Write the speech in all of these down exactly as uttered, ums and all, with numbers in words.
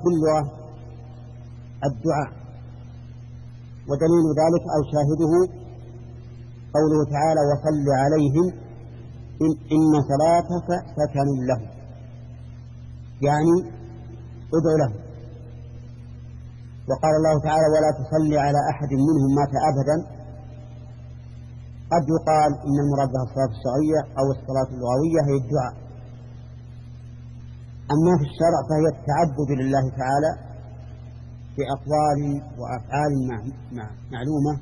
كلها الدعاء، ودليل ذلك أو شاهده قوله تعالى وصل عليهم إن, إن صلاتك سكن له، يعني ادعو له. وقال الله تعالى ولا تصلي على أحد منهم مات أبدا. قد يقال إن المراد بها الصلاة الشرعية أو الصلاة اللغوية هي الدعاء، أما في الشرع فهي التعبد لله تعالى بأقوال وأفعال معلومة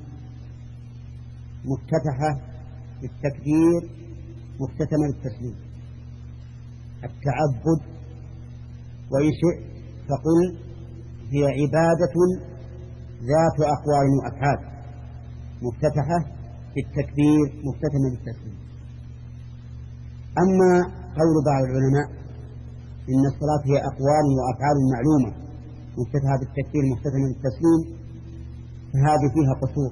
مفتتحة بالتكبير مختتمة بالتسليم. التعبد وإن شئت فقل هي عبادة ذات أقوال وأفعال مفتتحة بالتكبير مختتمة بالتسليم. أما قول بعض العلماء إن الصلاة هي أقوال وأفعال معلومة مفتتحة بالتكبير مختتمة بالتسليم فهذه فيها قصور،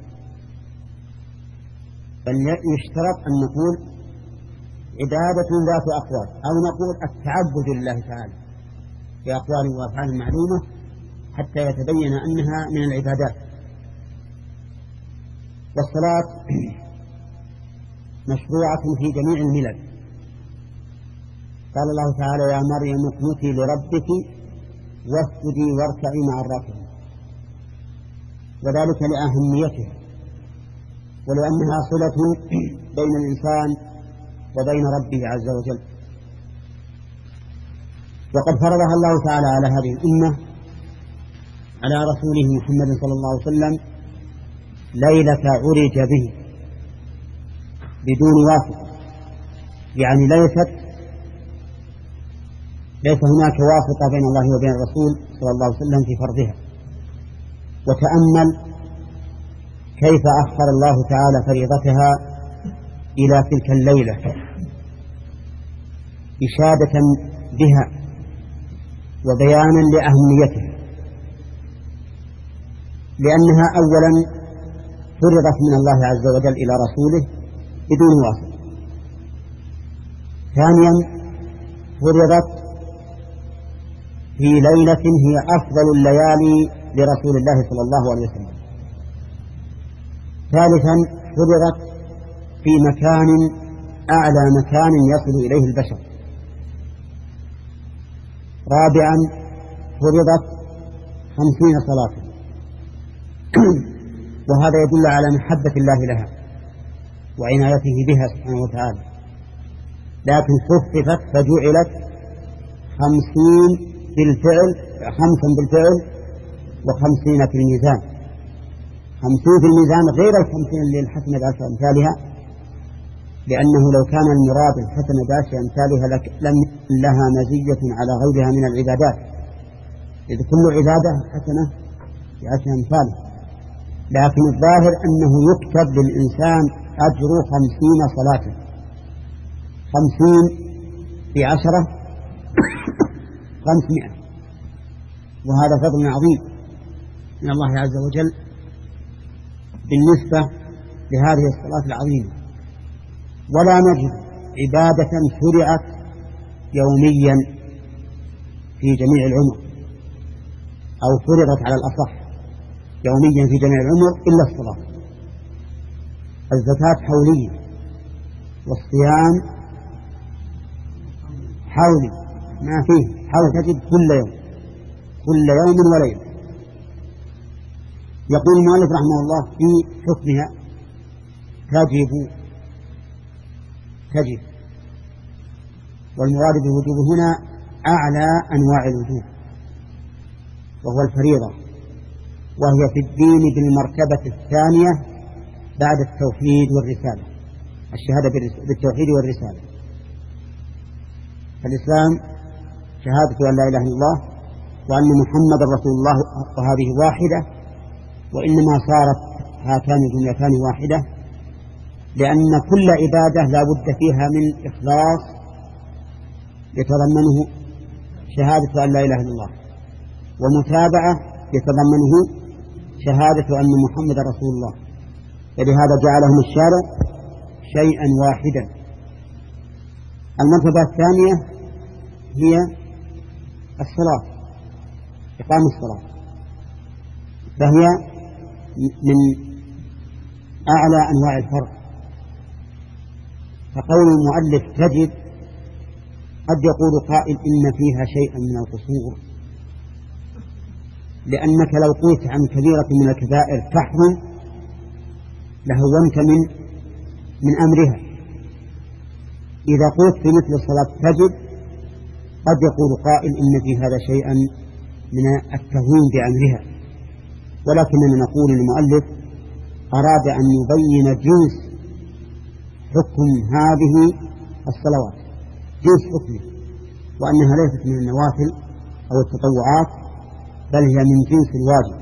بل يشترط أن نقول عبادة ذات أقوال، أو نقول التعبد لله تعالى بأقوال وأفعال معلومة حتى يتبين أنها من العبادات. والصلاة مشروعة في جميع الملل. قال الله تعالى يا مريم اقنتي لربك واسجدي واركعي مع الراكعين، وذلك لأهميتها ولأنها صلة بين الإنسان وبين ربه عز وجل. وقد فرضها الله تعالى على هذه الأمة على رسوله محمد صلى الله عليه وسلم ليلة عرج به بدون واسطة، يعني ليست ليس هناك واسطة بين الله وبين الرسول صلى الله عليه وسلم في فرضها. وتأمل كيف أخر الله تعالى فريضتها إلى تلك الليلة إشادة بها وبيانا لأهميتها، لأنها أولا فرضت من الله عز وجل إلى رسوله بدون واسطة. ثانيا فرضت في ليلة هي أفضل الليالي لرسول الله صلى الله عليه وسلم. ثالثا فرضت في مكان أعلى مكان يصل إليه البشر. رابعا فرضت خمسين صلاة وهذا يدل على محبة الله لها وعنايته بها سبحانه وتعالى، لكن خففت فجعلت خمسين بالفعل خمسا بالفعل وخمسين في الميزان. خمسين في الميزان غير الخمسين للحسنة بعشر أمثالها، لأنه لو كان المراد الحسنة بعشر أمثالها لم يكن لها مزية على غيرها من العبادات، إذ كل عبادة حسنة بعشر أمثالها. لكن الظاهر أنه يكتب للإنسان أجر خمسين صلاة، خمسين في عشرة خمسمائة، وهذا فضل عظيم من الله عز وجل بالنسبة لهذه الصلاة العظيمة. ولا نجد عبادة شرعت يوميا في جميع العمر أو فرضت على الأصح يوميا في جميع العمر إلا الصلاة. الزكاة حولية، والصيام حولي ما فيه حول، تجد كل يوم كل يوم وليلة. يقول المؤلف رحمه الله في حكمها تجب تجب والمراد بالوجوب هنا أعلى أنواع الوجوب وهو الفريضة، وهي في الدين بالمرتبة الثانية بعد التوحيد والرسالة، الشهادة بالتوحيد والرسالة. الإسلام شهادة أن لا إله إلا الله وأن محمد رسول الله، وهذه واحدة، وإنما صارت هاتان الجملتان واحدة لأن كل عبادة لا بد فيها من إخلاص يتضمنه شهادة أن لا إله إلا الله، ومتابعة يتضمنه شهادة أن محمد رسول الله، فلهذا جعلهم الشارع شيئا واحدا. المرتبة الثانية هي الصلاة، إقام الصلاة، فهي من أعلى أنواع الفرض. فقول المؤلف تجب قد يقول قائل إن فيها شيئا من القصور، لأنك لو قلت عن كبيرة من الكبائر تحرم لهونت من من أمرها. إذا قلت في مثل الصلاة تجب قد يقول قائل إن في هذا شيئا من التهوين بأمرها، ولكننا نقول المؤلف أراد أن يبين جنس حكم هذه الصلوات، جنس حكمه، وأنها ليست من النوافل أو التطوعات بل هي من جنس الواجب.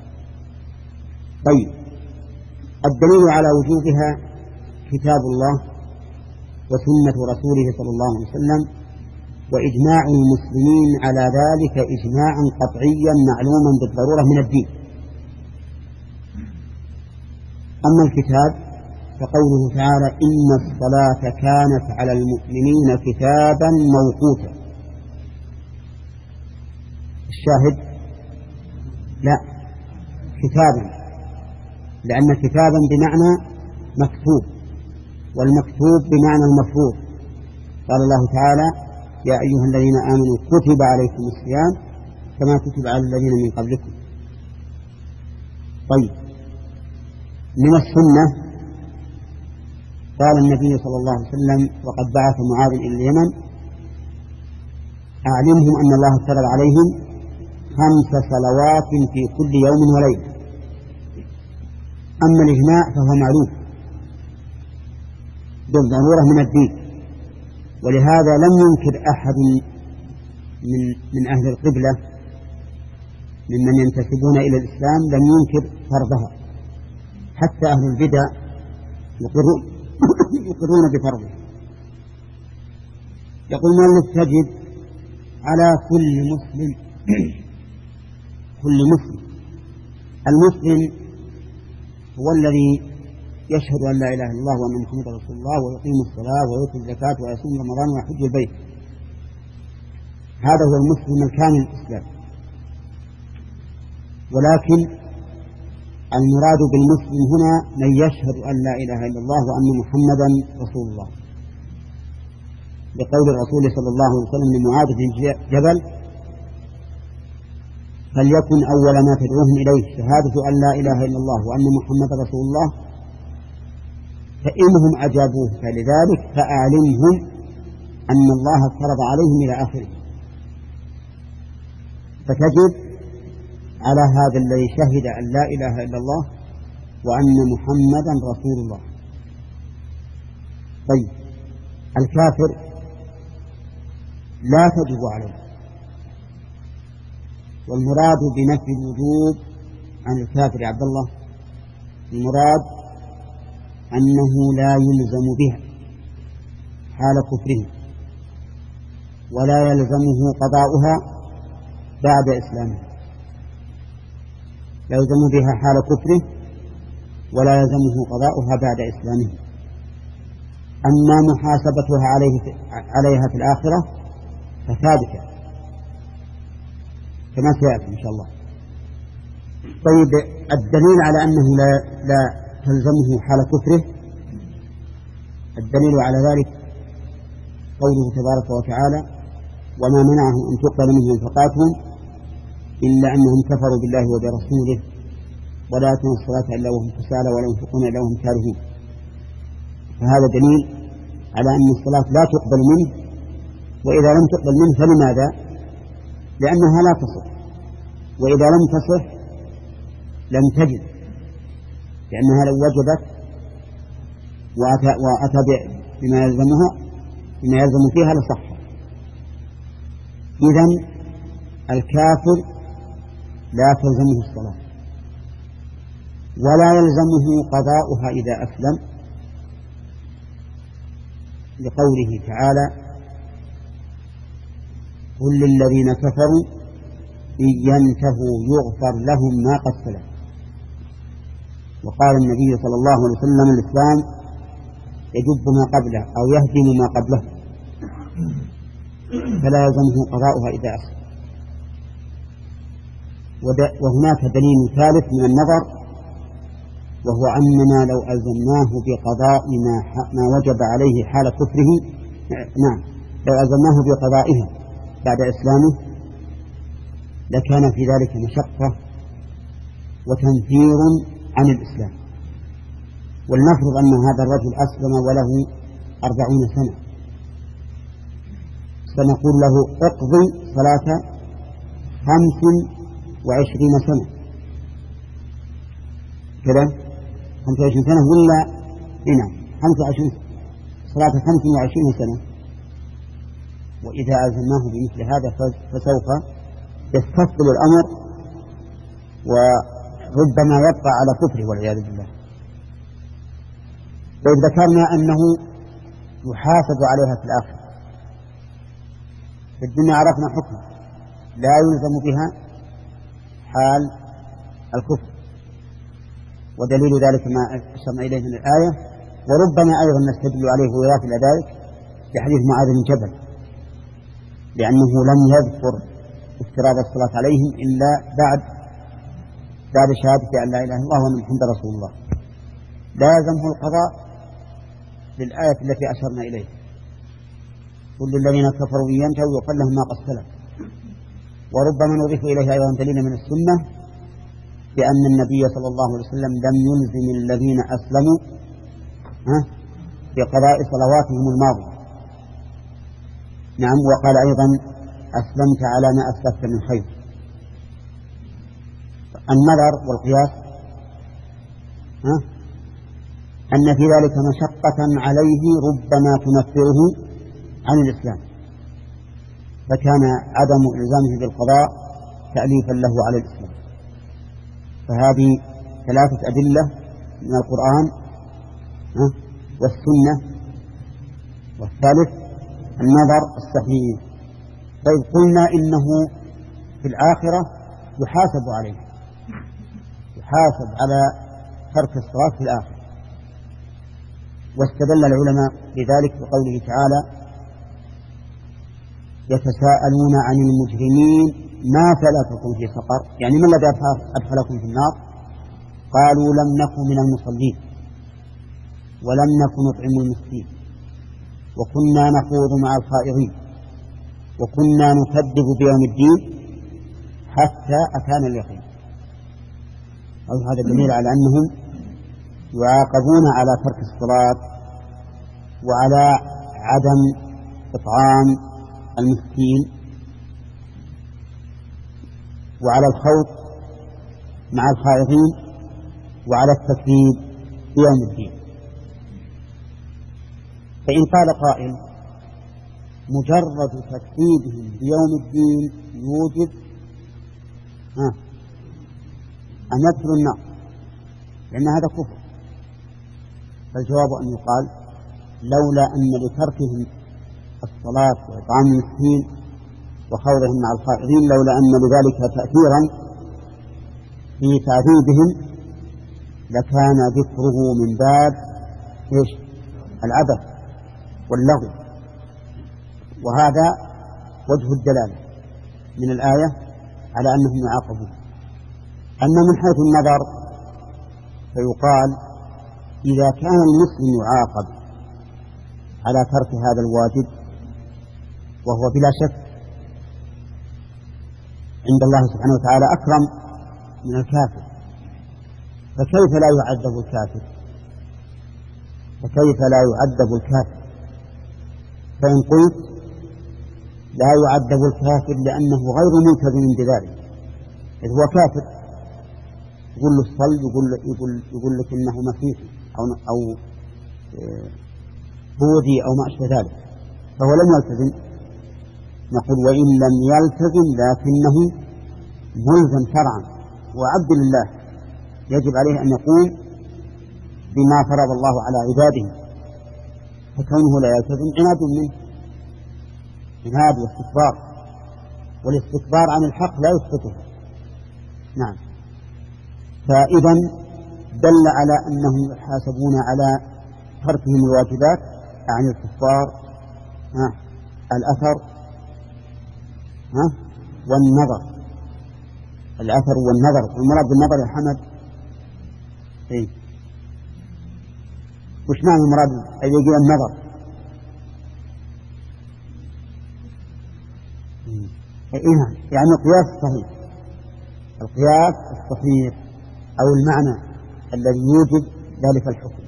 طيب، الدليل على وجوبها كتاب الله وسنة رسوله صلى الله عليه وسلم وإجماع المسلمين على ذلك إجماعا قطعيا معلوما بالضرورة من الدين. أما الكتاب فقوله تعالى إن الصلاة كانت على المؤمنين كتابا موقوتا. الشاهد لا، كتابا، لأن كتابا بمعنى مكتوب، والمكتوب بمعنى المفروض. قال الله تعالى يا أيها الذين آمنوا كتب عليكم الصيام كما كتب على الذين من قبلكم. طيب، من السنة قال النبي صلى الله عليه وسلم وقد بعث معاذ إلى اليمن أعلمهم أن الله افترض عليهم خمس صلوات في كل يوم وليلة. أما الإجماع فهو معلوم بالضرورة من الدين، ولهذا لم ينكر أحد من من أهل القبلة ممن ينتسبون إلى الإسلام لم ينكر فرضها، حتى أهل البدع يقرون, يقرون بفرضه. يقول المؤلف تجب على كل مسلم كل مسلم. المسلم هو الذي يشهد أن لا إله إلا الله وأن محمدا رسول الله ويقيم الصلاة ويؤتي الزكاة ويصوم رمضان ويحج البيت. هذا هو المسلم الكامل الإسلام. ولكن المراد بالمسلم هنا من يشهد أن لا إله إلا الله وأن محمدا رسول الله، لقول الرسول صلى الله عليه وسلم لمعاذ بن جبل فليكن أول ما تدعوهم إليه شهادة أن لا إله إلا الله وأن محمدا رسول الله، فإنهم أجابوه فلذلك فأعلمهم أن الله افترض عليهم إلى آخره. فتجب على هذا الذي شهد أن لا إله إلا الله وأن محمدا رسول الله. طيب، الكافر لا تجب عليه، والمراد بنفي الوجوب عن الكافر يا عبد الله المراد أنه لا يلزم بها حال كفره، ولا يلزمه قضاؤها بعد إسلامه. لا يلزم بها حال كفره ولا يلزمه قضاؤها بعد إسلامه. أما محاسبتها عليه عليها في الآخرة فثابتة كما سيأتي إن شاء الله. طيب، الدليل على أنه لا, لا تلزمه حال كفره، الدليل على ذلك قوله تبارك وتعالى وما منعهم أن تقبل منهم نفقاتهم إلا أنهم كفروا بالله وبرسوله ولا يأتون الصلاة إلا وهم كسالى ولا ينفقون إلا وهم كارهون. فهذا دليل على أن الصلاة لا تقبل منه، وإذا لم تقبل منه فلماذا؟ لأنها لا تصح، وإذا لم تصح لم تجد، لأنها لو وجبت وأتى, وأتى بما يلزمها بما يلزم فيها لصح. إذن الكافر لا تلزمه الصلاة ولا يلزمه قضاؤها إذا أسلم، لقوله تعالى قل للذين كفروا إن ينتهوا يغفر لهم ما قد سلف. وقال النبي صلى الله عليه وسلم الإسلام يجب ما قبله أو يهدم ما قبله، فلا يلزمه قضاؤها إذا أسلم. وهناك دليل ثالث من النظر، وهو أننا لو ألزمناه بقضاء ما, ما وجب عليه حال كفره، نعم لو ألزمناه بقضائها بعد إسلامه لكان في ذلك مشقة وتنفير عن الإسلام. ولنفرض أن هذا الرجل أسلم وله أربعون سنة، سنقول له اقضي صلاة خمس وعشرين سنة كذا، خمس وعشرين سنة ولا هنا خمس وعشرين صلاة خمس وعشرين سنة. وإذا ألزمناه بمثل هذا فسوف يستفضل الأمر وربما يبقى على كفره والعياذ بالله. وإذ ذكرنا أنه يحاسب عليها في الآخرة، في الدنيا عرفنا حكمه لا يلزم بها حال الكفر، ودليل ذلك ما أشرنا إليه من الآية. وربما أيضا نستدل عليه ويات إلى ذلك بحديث معاذ بن جبل، لأنه لم يذكر افتراض الصلاة عليهم إلا بعد بعد شهادة أن لا إله إلا الله وأن محمدا رسول الله. لازمه القضاء للآية التي أشرنا إليه، قل للذين كفروا إن ينتهوا يغفر لهم ما قد سلف. وربما نضيف إليه أيضا دليل من السنة بأن النبي صلى الله عليه وسلم لم يلزم الذين أسلموا بقضاء صلواتهم الماضية. نعم، وقال أيضا أسلمت على ما أسلفت من خير. النظر والقياس ها؟ أن في ذلك مشقة عليه ربما تنفره عن الإسلام، فكان عدم إلزامه بالقضاء تأليفا له على الإسلام. فهذه ثلاثة أدلة من القرآن والسنة، والثالث النظر الصحيح. طيب قلنا إنه في الآخرة يحاسب عليه، يحاسب على ترك الصلاة في الآخرة. واستدل العلماء بذلك بقوله تعالى يتساءلون عن المجرمين ما سلككم في سقر، يعني ما الذي أدخلكم في النار؟ قالوا لم نكن من المصلين ولم نكن نطعم المسكين وكنا نخوض مع الخائضين وكنا نكذب بيوم الدين حتى أتانا اليقين. هذا دليل على أنهم يعاقبون على ترك الصلاة وعلى عدم إطعام المسكين وعلى الخوض مع الخائضين وعلى التكذيب بيوم الدين. فإن قال قائل مجرد تكذيبهم بيوم الدين يوجب ها أن يدخلوا النار لأن هذا كفر، فالجواب أن يقال لولا أن لتركهم الصلاة وإطعام المسكين وخوضهم مع الخائضين لولا أن لذلك تأثيرا في تعذيبهم لكان ذكره من باب إيش؟ العبث واللغو. وهذا وجه الدلالة من الآية على أنهم يعاقبون. أما من حيث النظر فيقال إذا كان المسلم يعاقب على ترك هذا الواجب وهو بلا شك عند الله سبحانه وتعالى أكرم من الكافر، فكيف لا يعذب الكافر؟ فكيف لا يعذب الكافر؟ فإن قلت لا يعذب الكافر لأنه غير ملتزم بذلك، إذ هو كافر يقول له الصل يقول, يقول, يقول لك إنه مسيحي أو, أو بوذي أو ما أشبه ذلك، فهو لم يلتزم. نقول وإن لم يلتزم لكنه ملزم شرعا وعبد لله، يجب عليه أن يقوم بما فرض الله على عباده، فكونه لا يلتزم عناد منه، عناد واستكبار، والاستكبار عن الحق لا يسقطه. نعم، فإذا دل على أنهم يحاسبون على تركهم الواجبات عن الكفار ها الأثر ها والنظر. الأثر والنظر. المراد بالنظر يا حمد إيه؟ وش معنى المراد أن يجي النظر؟ إيه؟ يعني القياس الصحيح، القياس الصحيح أو المعنى الذي يوجب ذلك الحكم.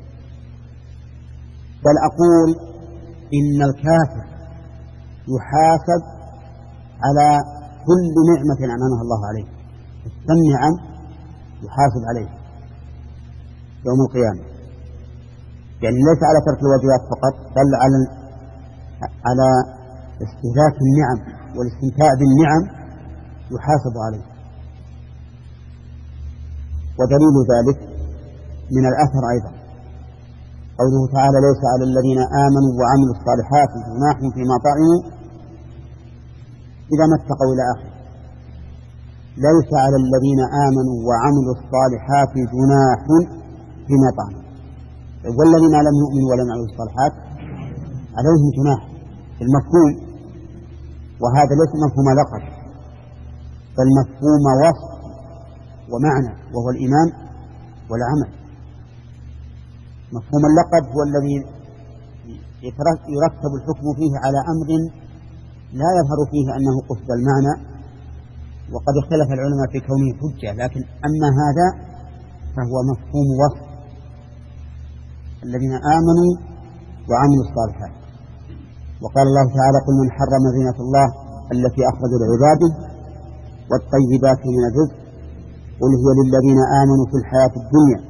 بل أقول إن الكافر يحاسب على كل نعمة أنعمها الله عليه، النعم يحاسب عليه يوم القيامة، يعني ليس على ترك الواجبات فقط، بل على على استهلاك النعم والاستمتاع بالنعم يحاسب عليه. ودليل ذلك من الأثر أيضا قوله تعالى: ليس على الذين آمنوا وعملوا الصالحات جناح فيما طعموا إذا ما اتقوا إلى آخره. ليس على الذين آمنوا وعملوا الصالحات جناح فيما طعموا، والذين لم يؤمنوا ولم يعملوا الصالحات عليهم جناح في المفهوم، وهذا ليس مفهوم لقب بل مفهوم وصف ومعنى، وهو الإيمان والعمل. مفهوم اللقب هو الذي يرتب الحكم فيه على أمر لا يظهر فيه أنه قصد المعنى، وقد اختلف العلماء في كونه حجة، لكن أما هذا فهو مفهوم وصف: الذين آمنوا وعملوا الصالحات. وقال الله تعالى: قل من حرم زينة الله التي أخرج لعباده والطيبات من الرزق قل هي للذين آمنوا في الحياة الدنيا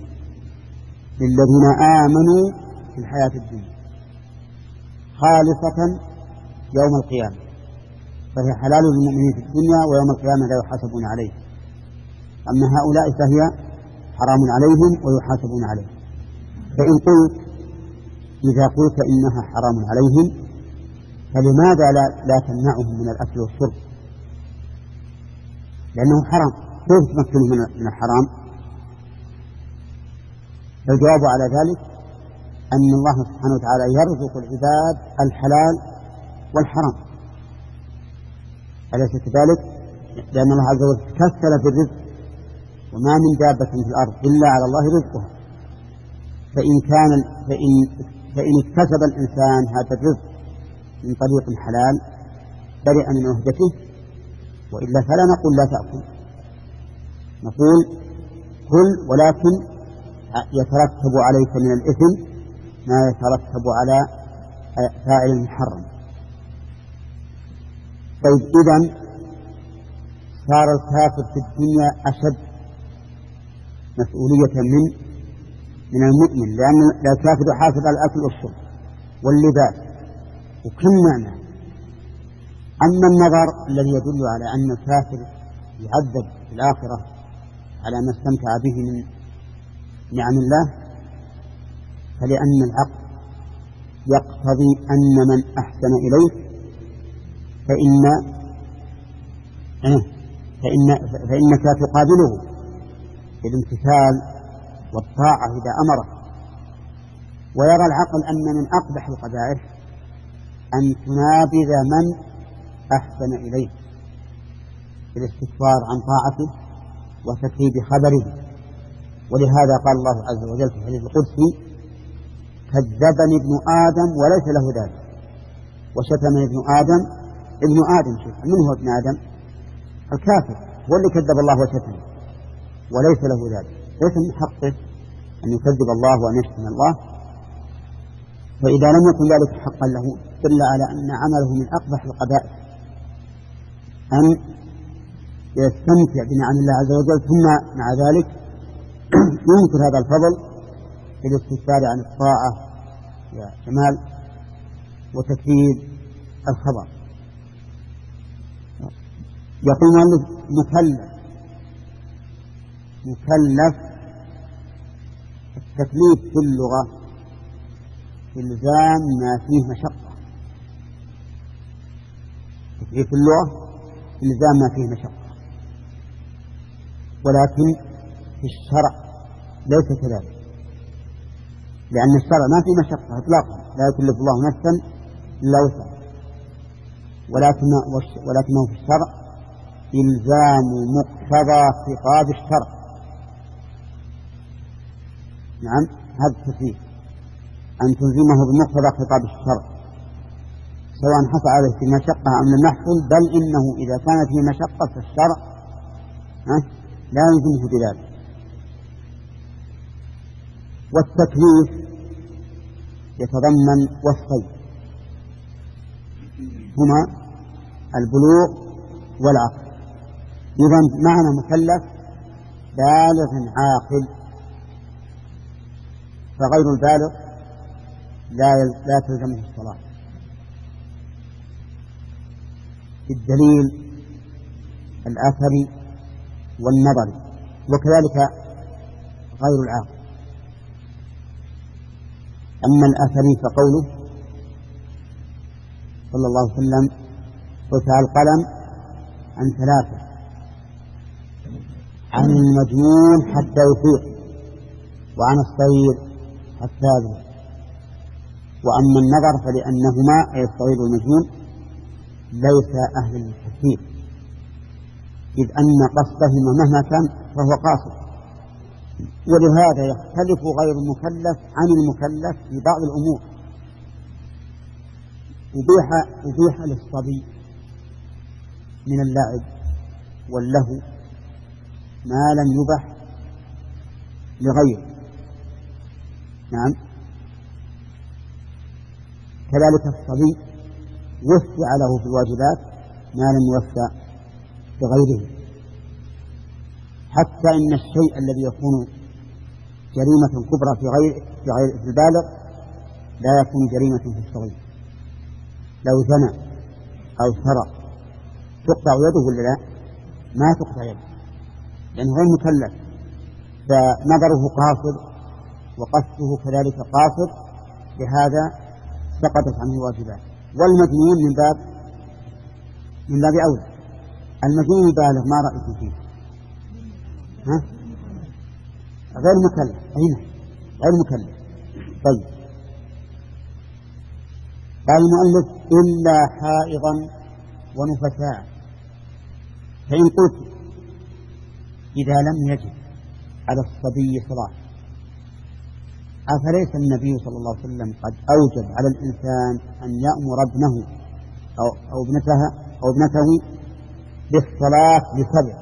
للذين آمنوا في الحياة الدنيا خالصة يوم القيامة، فهي حلال للمؤمنين في الدنيا ويوم القيامة لا يحاسبون عليه. أما هؤلاء فهي حرام عليهم ويحاسبون عليه. فإن قلت إذا قلت إنها حرام عليهم فلماذا لا, لا تمنعهم من الأكل والشرب؟ لأنه حرام، كيف تمكنهم من الحرام؟ الجواب على ذلك أن الله سبحانه وتعالى يرزق العباد الحلال والحرام، أليس كذلك؟ لأن الله عز وجل تكفل في الرزق، وما من دابة في الأرض إلا على الله رزقها. فإن كان فإن فإن اكتسب الإنسان هذا الرزق من طريق حلال برئ من عهدته، وإلا فلا نقول لا تأكل، نقول كل، ولكن يترتب عليك من الإثم ما يترتب على فاعل المحرم. طيب إذن صار الكافر في الدنيا أشد مسؤولية من من المؤمن، لأن الكافر يحافظ على الأكل والشرب واللباس وكل معنى. أما النظر الذي يدل على أن الكافر يعذب في الآخرة على ما استمتع به من نعم الله، فلأن العقل يقتضي أن من أحسن إليه فإن فإن فإنك تقابله بالامتثال والطاعة إذا أمره. ويرى العقل أن من أقبح القبائح أن تنابذ من أحسن إليه بالاستكبار عن طاعته وتكذيب خبره. ولهذا قال الله عز وجل في الحديث القدسي: كذبني ابن آدم وليس له ذلك، وشتمني ابن آدم ابن آدم شوف من هو ابن آدم؟ الكافر هو اللي كذب الله وشتمه وليس له ذلك، ليس من حقه أن يكذب الله وأن يشتم الله. فإذا لم يكن ذلك حقا له دل على أن عمله من أقبح القبائح أن يستمتع بنعم الله عز وجل، ثم مع ذلك ينكر هذا الفضل بالاستكبار عن الطاعة يا جمال وتكذيب الخبر. يقول المؤلف: مكلف. مكلف التكليف في اللغة إلزام ما فيه مشقة. التكليف في اللغة إلزام ما فيه مشقة، ولكن في الشرع ليس كذلك، لأن الشرع ما فيه مشقة إطلاقا، لا يكلف الله نفسا إلا وسعها، ولكن ولكنه في الشرع إلزام مقتضى خطاب الشرع. نعم، هذا التكليف أن تلزمه بمقتضى خطاب الشرع، سواء حصل عليه في مشقة أم لم يحصل، بل إنه إذا كانت في مشقة فالشرع لا يلزمه بذلك. والتكليف يتضمن وصفين هما البلوغ والعقل. إذن معنى مكلف بالغ عاقل، فغير البالغ لا لا تلزمه الصلاة. الدليل الأثري والنظري، وكذلك غير العاقل. أما الأثري فقوله صلى الله عليه وسلم: رفع القلم عن ثلاثة، عن المجنون حتى يفيق، وعن الصغير حتى يبلغ. وأما النظر فلأنهما، أي الصغير والمجنون، ليس أهل للتكليف، إذ أن قصدهما مهما كان فهو قاصد. ولهذا يختلف غير المكلف عن المكلف في بعض الأمور. أبيح, أبيح للصبي من اللعب واللهو ما لم يبح لغيره. نعم، كذلك الصبي وسع له في الواجبات ما لم يوسع لغيره، حتى إن الشيء الذي يكون جريمة كبرى في غير في غير في البالغ لا يكون جريمة في الصغير. لو زنى أو سرق تقطع يده ولا لا؟ ما تقطع يده، لأنه غير مكلف، فنظره قاصر وقصده كذلك قاصر، لهذا سقطت عنه الواجبات. والمجنون من باب من باب أولى. المجنون البالغ ما رأيكم فيه؟ ها؟ غير مكلف. أين غير مكلف؟ طيب، قال المؤلف: إلا حائضا ونفساء. فإن قلت إذا لم يجب على الصبي صلاة، أفليس النبي صلى الله عليه وسلم قد أوجب على الإنسان أن يأمر ابنه أو, أو ابنتها أو ابنته بالصلاة لسبع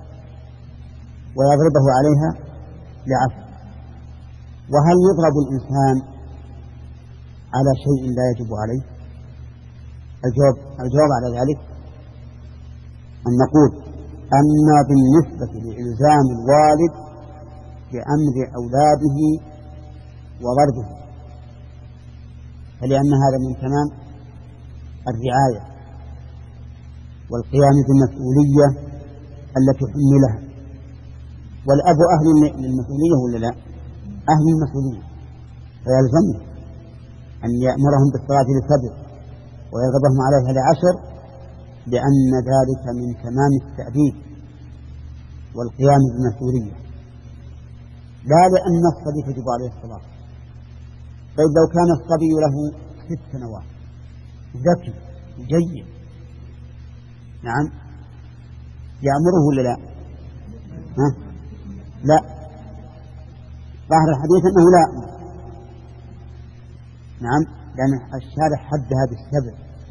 ويضربه عليها لعشر؟ وهل يضرب الإنسان على شيء لا يجب عليه؟ الجواب, الجواب على ذلك أن نقول أن بالنسبة لإلزام الوالد بأمر أولاده وضربه، فلأن هذا من تمام الرعاية والقيام بالمسؤولية التي حملها. والأب أهل للمسؤولية ولا لا؟ أهل المسؤولية، فيلزمه أن يأمرهم بالصلاة لسبع ويغضبهم عليها لعشر، لأن ذلك من تمام التأديب والقيام بالمسؤولية، لا لأن الصبي تجب عليه الصلاة. طيب لو كان الصبي له ست سنوات ذكي جيد، نعم، يأمره ولا لا؟ ها؟ لا، ظاهر الحديث أنه لا. نعم، لأن الشارع حدها بالسبع،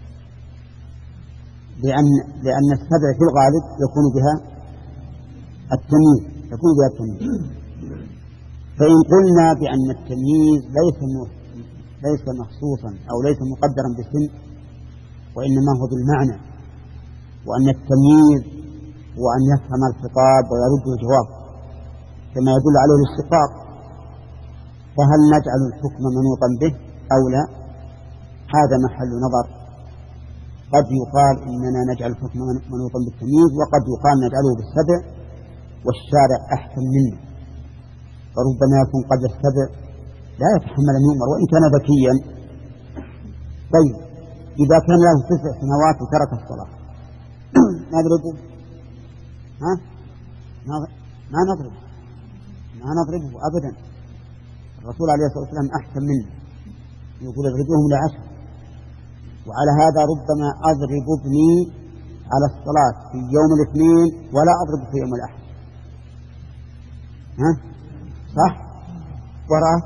لأن لأن السبع في الغالب يكون بها التمييز، يكون بها التمييز. فإن قلنا بأن التمييز ليس ليس مخصوصا أو ليس مقدرا بسن، وإنما هو بالمعنى، وأن التمييز هو أن يفهم الخطاب ويرد الجواب كما يدل عليه الاشتقاق، فهل نجعل الحكم منوطا به أو لا؟ هذا محل نظر. قد يقال إننا نجعل الحكم منوطا بالتمييز، وقد يقال نجعله بالسبع والشارع أحسن منه، فربما يكون قبل السبع لا يتحمل أن يؤمر وإن كان ذكيا. طيب إذا كان له تسع سنوات وترك الصلاة نضربه؟ ها؟ ما نضربه ما نضربه أبدا. الرسول عليه الصلاة والسلام أحسن منه، يقول اضربوهم لعشر. وعلى هذا ربما أضرب ابني على الصلاة في يوم الاثنين ولا أضرب في يوم الأحد. ها صح؟ وراه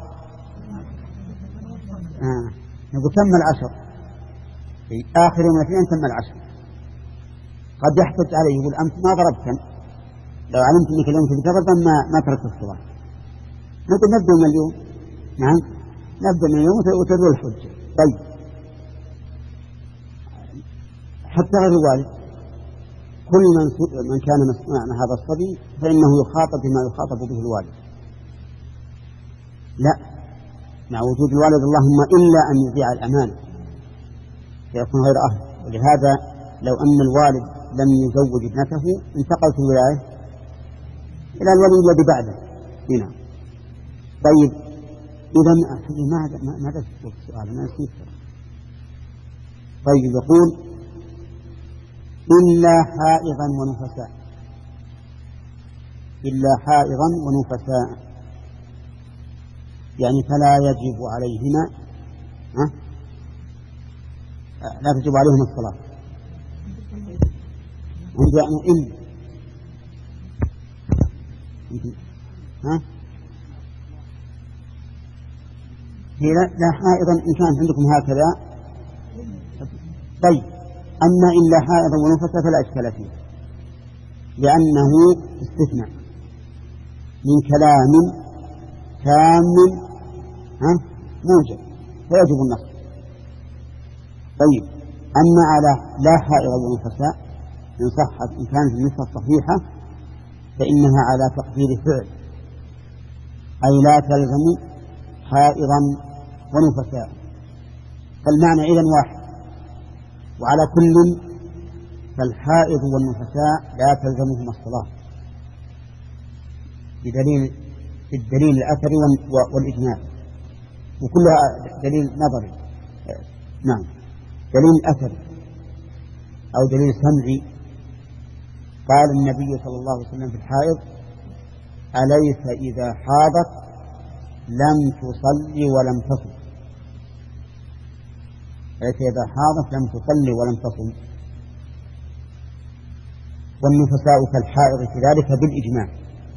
آه. نقول تم العشر في آخر يوم الاثنين تم العشر. قد يحتج عليه يقول أنت ما ضربتم، لو علمت أنك اليوم تبي تضرب ما ما تركت الصلاة. نقول نبدأ من اليوم. نعم نبدأ من اليوم وتدل الحجة. طيب حتى غير الوالد كل من من كان مسموعا هذا الصبي فإنه يخاطب بما يخاطب به الوالد. لا، مع وجود الوالد اللهم إلا أن يضيع الأمانة فيكون غير أهل. ولهذا لو أن الوالد لم يزوج ابنته انتقلت الولاية إلى الولي الذي بعده هنا. طيب إذا ما ما هذا السؤال أنا نسيت. طيب يقول إلا حائضا ونفساء، إلا حائضا ونفساء يعني فلا يجب عليهما ها؟ لا تجب عليهما الصلاة. عندنا إلا ها هي لا حائضا إن كانت عندكم هكذا. طيب أما إلا حائضا ونفساء فلا إشكال فيه لأنه استثناء من كلام تام ها موجب فيجب النص. طيب أما على لا حائض ونفساء إن صحت إن كانت النسخة صحيحة فإنها على تقدير فعل أي لا تلزم حائضا ونفساء، فالمعنى إذن واحد. وعلى كل فالحائض والنفساء لا تلزمهما الصلاة بدليل الدليل الأثري والإجماع، وكلها دليل نظري. نعم دليل أثري أو دليل سمعي. قال النبي صلى الله عليه وسلم في الحائض أليس إذا حاضت لم تصلي ولم تصم، أليس إذا حاضت لم تصلي ولم تصم. والنفساء كالحائض كذلك بالإجماع.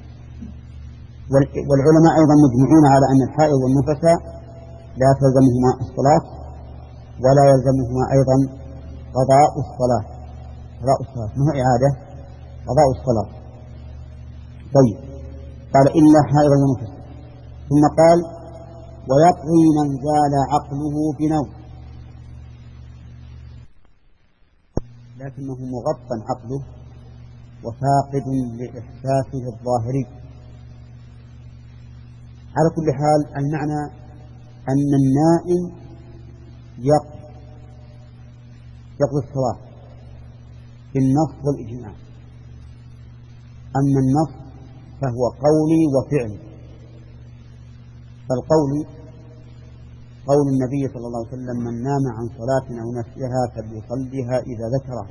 والعلماء أيضا مجمعون على أن الحائض والنفساء لا تلزمهما الصلاة ولا يلزمهما أيضا قضاء الصلاة. قضاء الصلاة ما هو إعادة، قضاء الصلاة. طيب قال إلا حائض ونفساء، ثم قال ويقضي من زال عقله بنوم، لكنه مغطى عقله وفاقد لإحساسه الظاهري. على كل حال المعنى أن النائم يقضي يقضي الصلاة بالنص والإجماع. أما النص فهو قولي وفعلي. فالقول قول النبي صلى الله عليه وسلم من نام عن صلاة أو نسيها فليصليها إذا ذكرها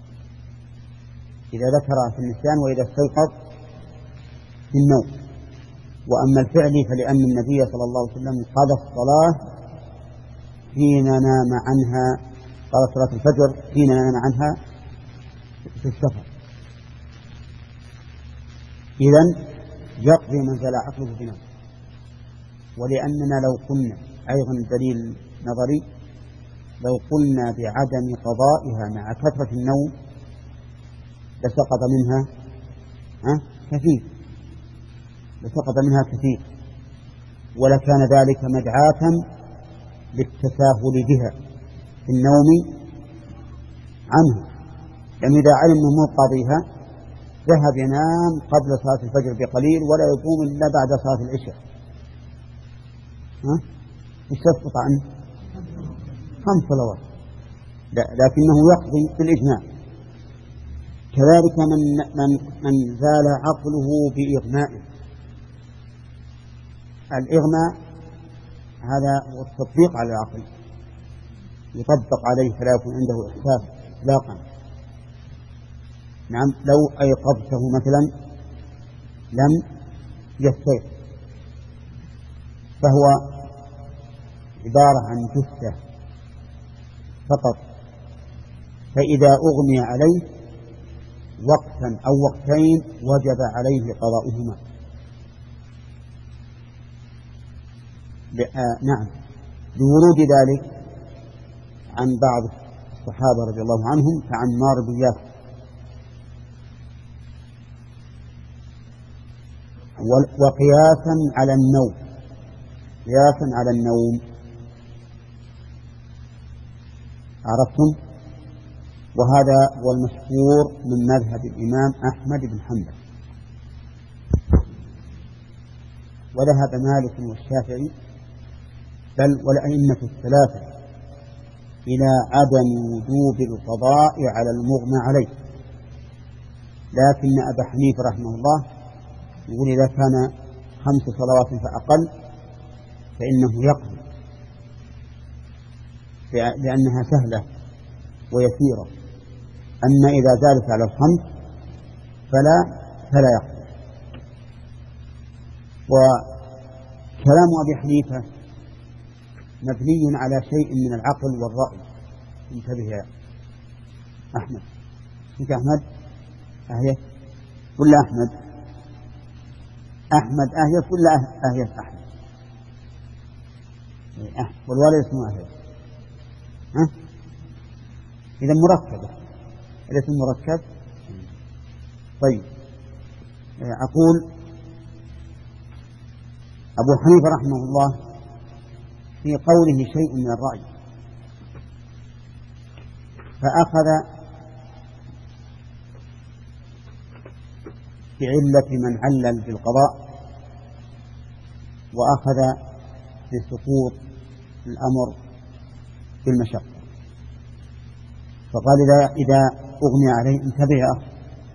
إذا ذكرها في النسيان وإذا استيقظ في النوم. وأما الفعل فلأن النبي صلى الله عليه وسلم قضى الصلاة حين نام عنها، قضى صلاة الفجر حين نام عنها في السفر. إذن يقضي من زال عقله بنوم. ولأننا لو قلنا أيضا دليل نظري لو قلنا بعدم قضائها مع كثرة النوم لسقط منها ها كثير لسقط منها كثير ولكان ذلك مدعاة للتساهل بها في النوم عنها، لأن إذا علم أنه قاضيها ذهب ينام قبل صلاة الفجر بقليل ولا يقوم إلا بعد صلاة العشاء. ها ايش تسقط عنه؟ خمس صلوات، لكنه يقضي بالإجماع. كذلك من من من زال عقله بإغماء. الإغماء هذا هو التطبيق على العقل، يطبق عليه فلا يكون عنده إحساس إطلاقا. نعم لو أيقظته مثلا لم يستيقظ، فهو عبارة عن جثة فقط، فإذا أغمي عليه وقتا أو وقتين وجب عليه قضاؤهما. آه نعم، لورود ذلك عن بعض الصحابة رضي الله عنهم كعمار بن ياسر، وقياسا على النوم، قياسا على النوم، عرفتم؟ وهذا هو المشهور من مذهب الإمام أحمد بن حنبل، وذهب مالك والشافعي بل والأئمة الثلاثة إلى عدم وجوب القضاء على المغمى عليه، لكن أبا حنيفة رحمه الله يقول إذا كان خمس صلوات فأقل فإنه يقضي، لأنها سهلة ويسيرة، أما إذا زادت على الخمس فلا فلا يقضي. وكلام أبي حنيفة مبني على شيء من العقل والرأي. انتبه يا أحمد، انت أحمد أهيت ولا أحمد؟ أحمد أهيت ولا أهيت أحمد؟ والوالد اسمه أهيت، ها؟ إذا مركبة، الاسم مركب. طيب، أقول أبو حنيفة رحمه الله في قوله شيء من الرأي، فأخذ بعلة من علل بالقضاء، وأخذ بسقوط الأمر بالمشقة، فقال إذا, إذا أغمي عليه، انتبه يا أخي،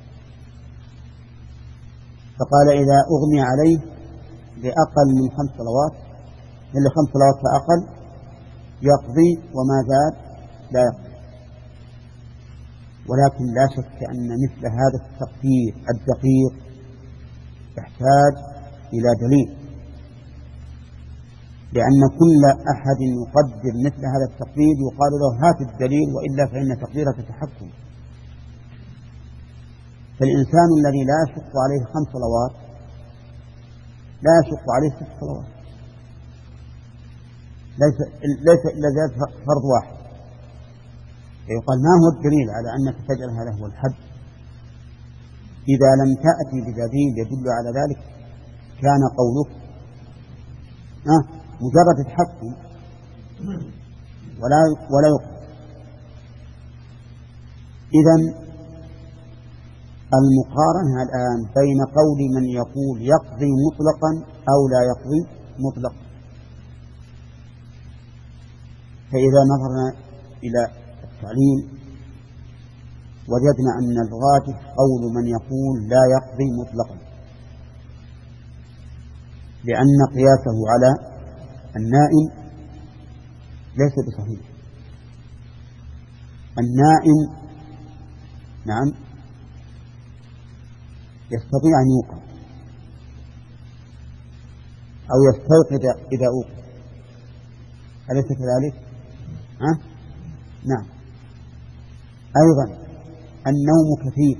فقال إذا أغمي عليه بأقل من خمس صلوات، اللي خمس صلوات فأقل يقضي، وما زاد لا يقضي. ولكن لا شك أن مثل هذا التقدير الدقيق يحتاج إلى دليل، لأن كل أحد يقدر مثل هذا التقدير يقال له هات الدليل، وإلا فإن تقديرك تحكم. فالإنسان الذي لا يشق عليه خمس صلوات لا يشق عليه ست صلوات، ليس ليس إلا زاد فرض واحد، يقال ما هو الدليل على أنك تجعل هذا هو الحد؟ إذا لم تأتي بدليل يدل على ذلك كان قولك أه مجرد تحكم ولا ولا يقبل. إذن المقارنة الآن بين قول من يقول يقضي مطلقا أو لا يقضي مطلقا. فإذا نظرنا إلى التعليل وجدنا أن الراجح قول من يقول لا يقضي مطلقا، لأن قياسه على النائم ليس بصحيح. النائم نعم يستطيع أن يوقظ أو يستيقظ إذا أوقظ، أليس كذلك؟ ها؟ نعم. أيضا النوم كثير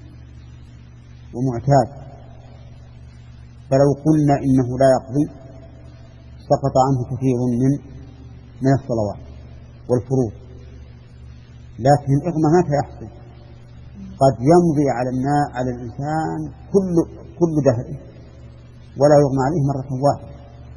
ومعتاد، فلو قلنا إنه لا يقضي سقط عنه كثير من من الصلوات والفروض. لكن الإغمى متى يحصل؟ قد يمضي على النا على الإنسان كل كل دهره ولا يغمى عليه مرة واحدة،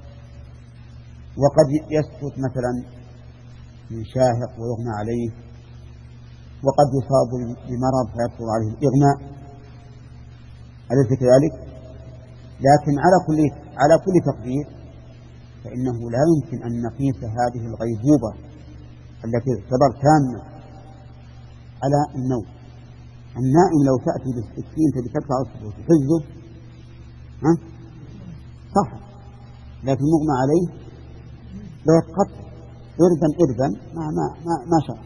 وقد يسقط مثلا من شاهق ويغمى عليه، وقد يصاب بمرض فيحصل عليه الإغماء، أليس كذلك؟ لكن على كل على كل تقدير فإنه لا يمكن أن نقيس هذه الغيبوبة التي تعتبر تامة على النوم. النائم لو تأتي بالسكين تبي تقطع أصبعه وتفزه ها صح، لكن مغمى عليه لا يتقطع إربا إربا ما ما ما, ما شاء.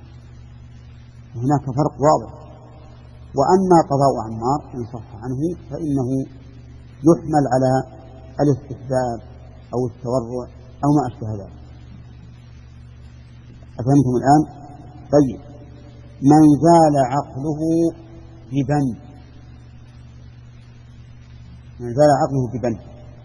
هناك فرق واضح. وأما قضاء عمار إن صح عنه فإنه يحمل على الاستحباب أو التورع أو ما أشبه ذلك. أفهمتم الآن؟ طيب، من زال عقله ببند، من زال عقله ببند،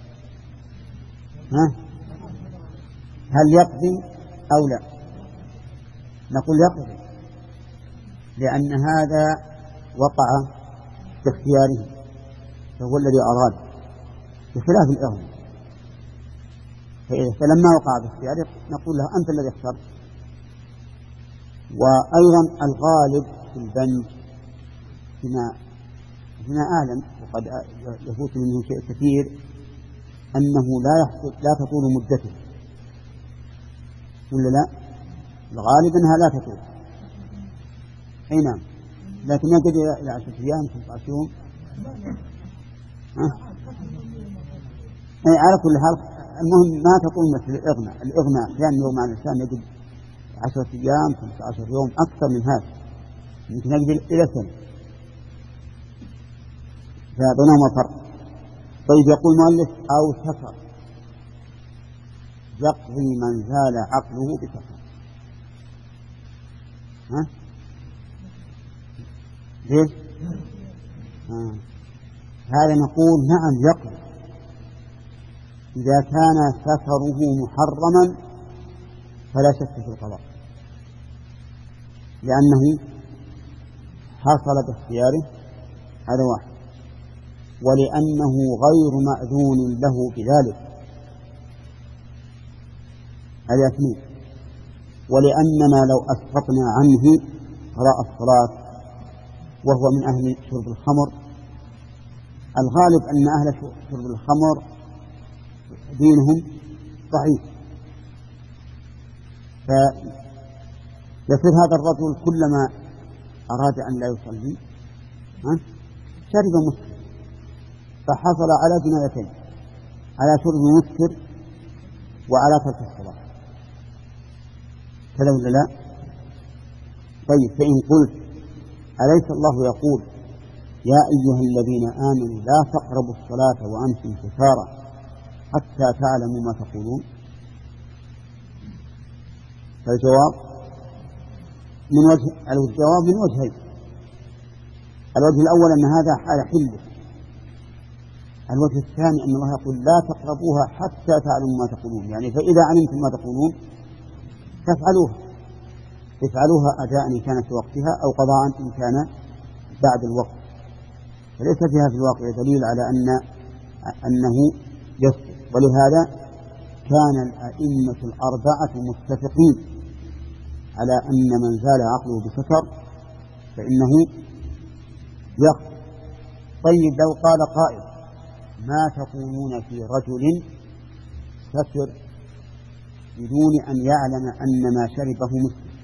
ها؟ هل يقضي أو لا؟ نقول يقضي، لأن هذا وقع باختياره، فهو الذي أراد، بخلاف الإغنى. فلما وقع باختياره نقول له أنت الذي اخترت. وأيضا الغالب في البند فيما فيما أعلم، وقد يفوت منه شيء كثير، أنه لا يحصل لا تطول مدته، ولا لا؟ الغالب أنها لا تطول، أي نعم، لكن يجد إلى عشرة أيام تسعة يوم. أي على كل حال المهم ما تطول مثل الإغنى. الإغنى أحيانا يوم على الإنسان يجد عشرة أيام خمسة عشر يوم أكثر من هذا، يمكن يجد إلى سنة، فبينهما فرق. طيب يقول المؤلف أو سفر، يقضي من زال عقله بسفر. ها؟ ليش؟ آه. هذا نقول نعم يقضي إذا كان سفره محرما فلا شك في القضاء، لأنه حصل باختياره، هذا واحد، ولأنه غير مأذون له بذلك، هذا اثنين، ولأننا لو أسقطنا عنه قضاء الصلاة وهو من أهل شرب الخمر، الغالب أن أهل شرب الخمر دينهم ضعيف، فيصير هذا الرجل كلما أراد أن لا يصلي شرب مسكر، فحصل على جنايتين، على شرب مسكر وعلى ترك الصلاة، كذا ولا لا؟ طيب فإن قلت أليس الله يقول يا أيها الذين آمنوا لا تقربوا الصلاة وأنتم سكارى حتى تعلموا ما تقولون؟ فالجواب من وجه الجواب من وجهين. الوجه الأول أن هذا حال حله، الوجه الثاني أن الله يقول لا تقربوها حتى تعلموا ما تقولون، يعني فإذا علمتم ما تقولون تفعلوها، افعلوها أداء إن كان في وقتها أو قضاء إن كان بعد الوقت، فليس فيها في الواقع دليل على أن أنه يسقط. ولهذا كان الأئمة الأربعة متفقين على أن من زال عقله بسكر فإنه يقضي. طيب لو قال قائل ما تقولون في رجل سكر بدون أن يعلم أن ما شربه مسكر؟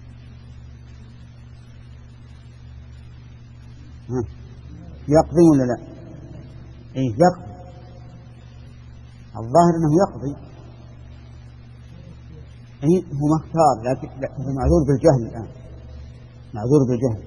يقضي ولا لا؟ إيه يقضي، الظاهر أنه يقضي، إيه هو مختار، لكن هو معذور بالجهل الآن، معذور بالجهل،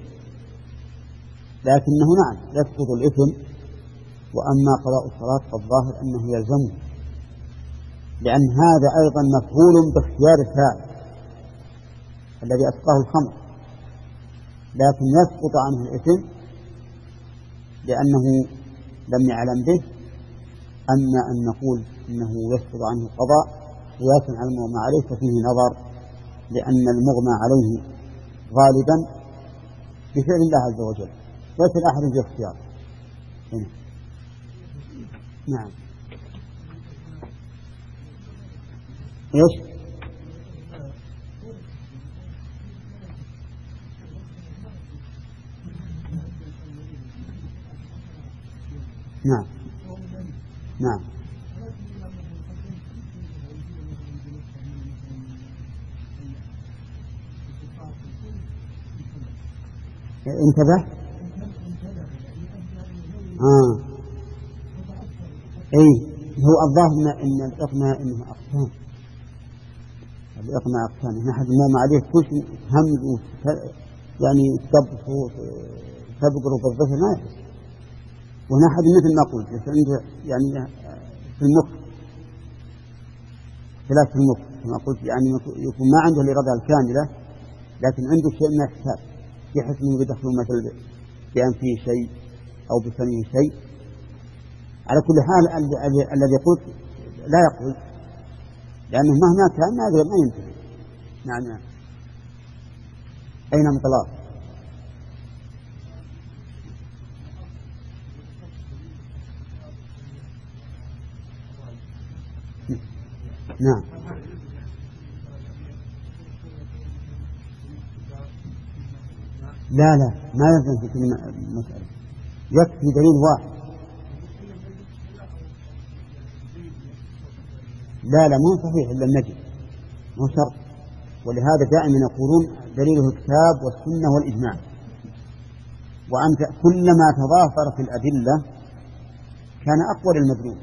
لكنه نعم يسقط الإثم. وأما قضاء الصلاة فالظاهر أنه يلزمه، لأن هذا أيضا مفعول باختيار الفاعل الذي أسقاه الخمر، لكن يسقط عنه الإثم لأنه لم يعلم به. أما أن نقول إنه يسقط عنه القضاء قياسا على المغمى عليه ففيه نظر، لأن المغمى عليه غالبا بفعل الله عز وجل ليس الأحد في اختيار. نعم. إيش؟ نعم نعم انتبه. آه. أي هو الظاهر إن الإقناع إنه أقسام، الإقناع أقسام، نحن المهم عليه كل شيء همز يعني تبقر تبقر بالظهر ما يحس، ونحن مثل ما قلت عنده يعني في المخ خلاف في المخ كما قلت، يعني يكون ما عنده الإرادة الكاملة لكن عنده شيء من الإحساس، يحس إنه يدخل مثل بأن فيه شيء أو بفمه شيء. على كل حال الذي قلت لا يقضي، لأنه مهما كان ما ما ينتهي. نعم نعم. أين مطلق؟ نعم. لا لا ما يلزم في كل مسألة، يكفي دليل واحد. لا لا مو صحيح إلا النجم، مو شرط. ولهذا دائما يقولون دليله الكتاب والسنة والإجماع. وأنت كلما تضافرت الأدلة كان أقوى للمدلول.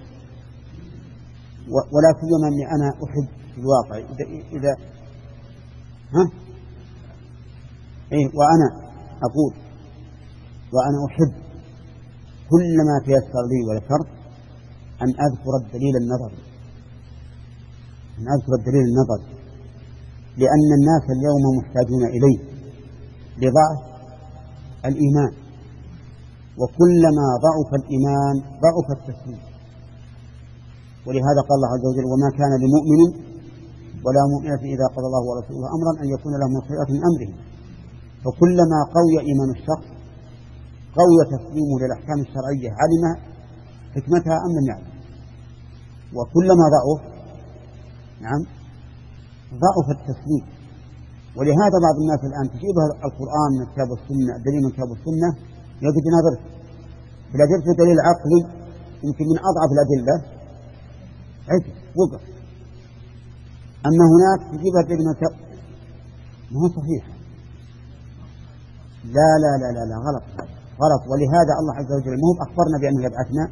ولا سيما أني أنا أحب في الواقع إذا, إذا ها إيه وأنا أقول وأنا أحب كلما تيسر لي وذكرت أن أذكر الدليل النظري أن أذكر الدليل النظري لأن الناس اليوم محتاجون إليه لضعف الإيمان، وكلما ضعف الإيمان ضعف التسليم. ولهذا قال الله عز وجل: وما كان لمؤمن ولا مؤمنة إذا قضى الله ورسوله أمرا أن يكون لهم الخيرة من أمرهم. فكلما قوي إيمان الشخص قوي تسليمه للأحكام الشرعية، علم حكمتها أم لم يعلم. وكلما ضعف نعم ضعف التسليم. ولهذا بعض الناس الآن تجيبه القرآن من الكتاب والسنة، الدليل من الكتاب والسنة، يجد نظرة في الأدلة دليل عقلي يمكن من أضعف الأدلة عجل وقف. أما هناك تجيبها الدليل من الكتاب ما هو صحيح. لا لا لا لا, لا غلط غلط. ولهذا الله عز وجل مو أخبرنا بأنه يبعثنا.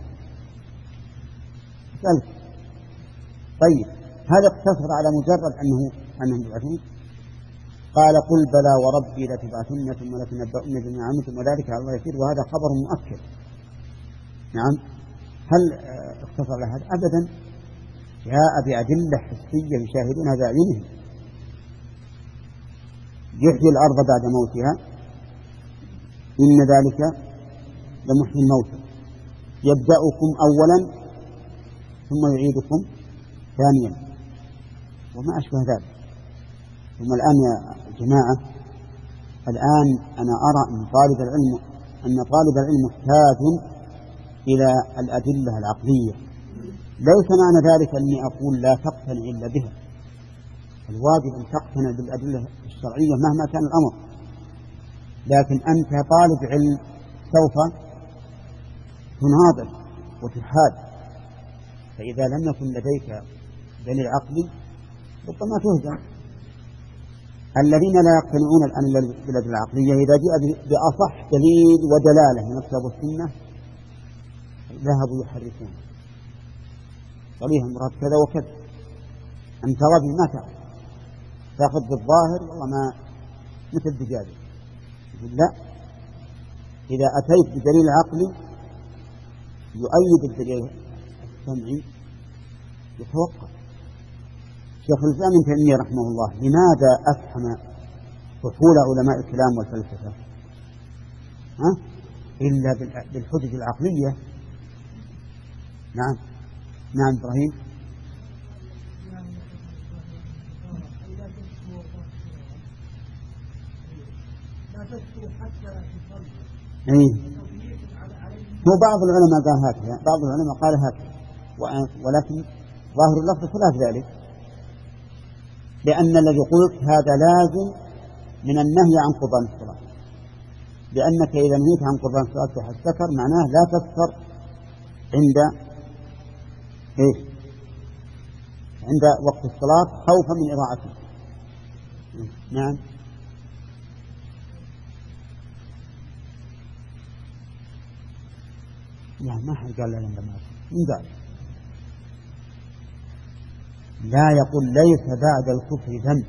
سألت طيب هذا اقتصر على مجرد أنه أنهم يبعثون؟ قال: قل بلى وربي لتبعثن ثم لتنبؤن بما عملتم وذلك على الله يسير. وهذا خبر مؤكد. نعم. هل اقتصر على هذا؟ أبدا، جاء بأدلة حسية يشاهدونها بأعينهم. يحيي الأرض بعد موتها، إن ذلك لمحيي الموتى، يبدأكم أولا ثم يعيدكم ثانيا، وما أشبه ذلك. ثم الآن يا جماعة، الآن أنا أرى أن طالب العلم أن طالب العلم محتاج إلى الأدلة العقلية. ليس معنى ذلك أني أقول لا تقتنع إلا بها، الواجب أن تقتنع بالأدلة الشرعية مهما كان الأمر. لكن أنت طالب علم سوف تناظر وتحاد، فإذا لم يكن لديك دليل عقلي ربما تهزم. الذين لا يقتنعون الآن بالأدلة العقلية إذا جاء بأصح دليل ودلالة من الكتاب والسنة ذهبوا يحرفون صليها مراد كذا وكذا. أنت رجل ما تعرف، تأخذ بالظاهر والله ما مثل دجاجة. لا، إذا أتيت بدليل عقلي يؤيد الدليل السمعي يتوقف. شيخ الإسلام ابن تيمية رحمه الله لماذا أفهم فحول علماء الكلام والفلسفة ها؟ إلا بالحجج العقلية. نعم نعم إبراهيم. إيه؟ هو بعض العلماء قال هكذا، بعض العلماء قال هكذا، ولكن ظاهر اللفظ خلاف ذلك، لأن الذي قلت هذا لازم من النهي عن قربان الصلاة، لأنك إذا نهيت عن قربان الصلاة وحد سكر معناه لا تسكر عند إيش؟ عند وقت الصلاة خوفا من إضاعته. نعم. لا ما حد قال لا عندما من قال لا، يقول ليس بعد الكفر ذنب.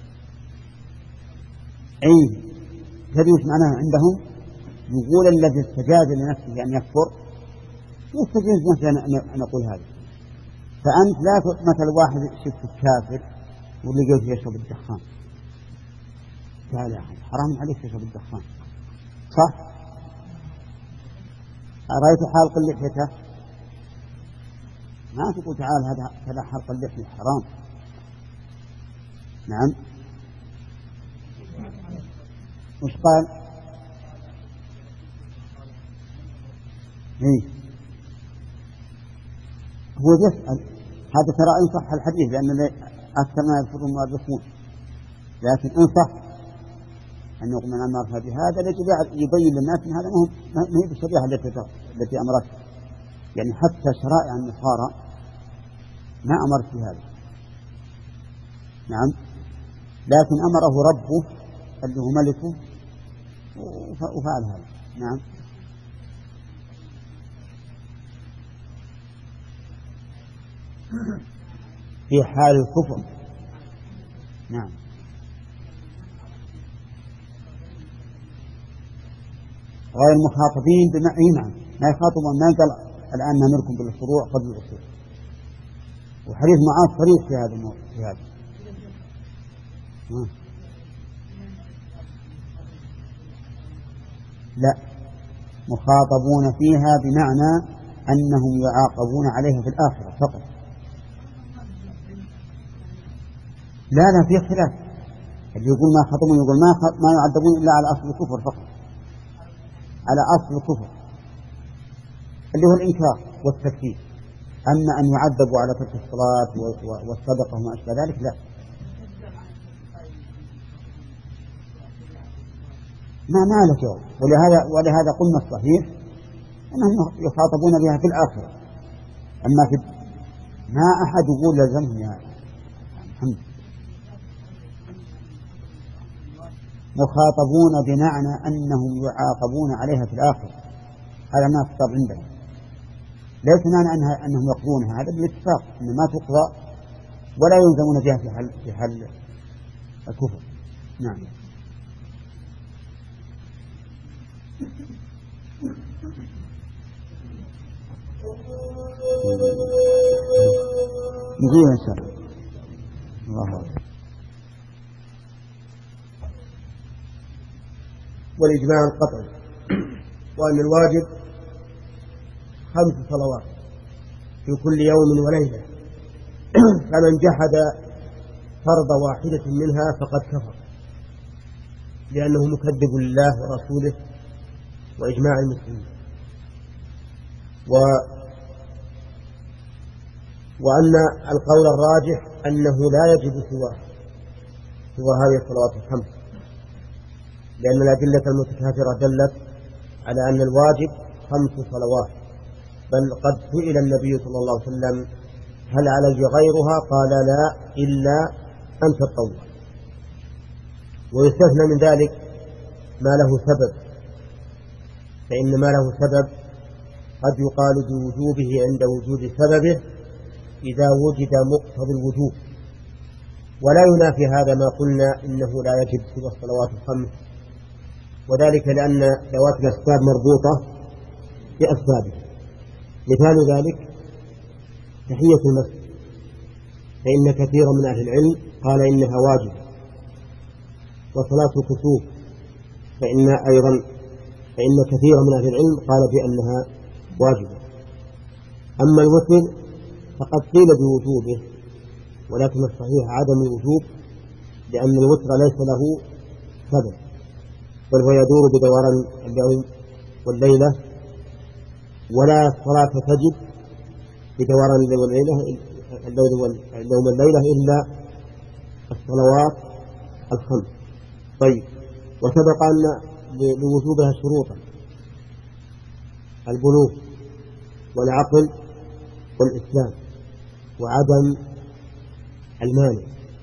أي تدري وش معناه عندهم؟ يقول الذي استجاز لنفسه أن يكفر يستجيز نفسه أن يقول هذا. فأنت لا مثل واحد شفت الكافر ولقيته يشرب الدخان، قال يا أخي حرام عليك تشرب الدخان، صح؟ أرأيت حالق اللحية؟ ما تقول تعال هذا هذا حلق اللحية حرام. نعم. وش قال؟ إيه؟ هو يسأل هذا ترى إن صح الحديث، لأن أكثر ما يذكر المؤرخون، لكن إن صح أنه من أمر بهذا يبين للناس أن هذا ما هي بالشريعة التي التي أمرت، يعني حتى شرائع النصارى ما أمرت بهذا. نعم. لكن أمره ربه اللي هو ملكه وفعل هذا. نعم. في حال الكفر. نعم. غير مخاطبين بمعنى نعم ما يخاطبون، ما قال الآن نأمركم بالفروع قبل الأصول، وحديث معاذ صريح في هذا الموضوع في هذا. لا، مخاطبون فيها بمعنى أنهم يعاقبون عليها في الآخرة فقط. لا لا في خلاف، اللي يقول ما خطبون يقول ما ما يعذبون إلا على أصل الكفر فقط، على أصل الكفر اللي هو الإنكار والتكفير. أما أن يعذبوا على ترك الصلاة والصدقة وما أشبه ذلك لا. ما ما له جواب، ولهذا ولهذا قلنا الصحيح أنهم يخاطبون بها في الآخرة. أما في ما أحد يقول لزمهم يا محمد. مخاطبون بمعنى أنهم يعاقبون عليها في الآخرة، هذا ما خطاب عندنا، ليس معنى أنها أنهم يقضونها، هذا بالاتفاق أن ما تقضى ولا يلزمون بها في حل في حل الكفر. نعم. نجيب إن شاء الله. الله أكبر. والإجماع القطعي، وأن الواجب خمس صلوات في كل يوم وليلة، فمن جحد فرض واحدة منها فقد كفر، لأنه مكذب لله ورسوله وإجماع المسلمين. و وأن القول الراجح أنه لا يجب سواه سوى هذه الصلوات الخمس، لأن الأدلة المتكاثرة دلت على أن الواجب خمس صلوات، بل قد سئل النبي صلى الله عليه وسلم هل علي غيرها؟ قال لا إلا أن تطوع. ويستثنى من ذلك ما له سبب، فإن ما له سبب قد يقال بوجوبه عند وجود سببه إذا وجد مقتضى الوجوب، ولا ينافي هذا ما قلنا إنه لا يجب سوى الصلوات الخمس، وذلك لأن ذوات الأسباب مربوطة بأسبابها. مثال ذلك تحية المسجد، فإن كثيرا من أهل العلم قال إنها واجبة، وصلاة الكسوف فإن أيضا فإن كثيرا من أهل العلم قال بأنها واجبة. أما الوتر فقد قيل بوجوبه، ولكن الصحيح عدم الوجوب، لأن الوتر ليس له سبب، بل هو يدور بدوران اليوم والليلة، ولا صلاة تجب بدوران الليل والليلة اليوم والليلة إلا الصلوات الخمس. طيب، وسبق أن لوجوبها شروطا: البلوغ والعقل والإسلام وعدم المانع.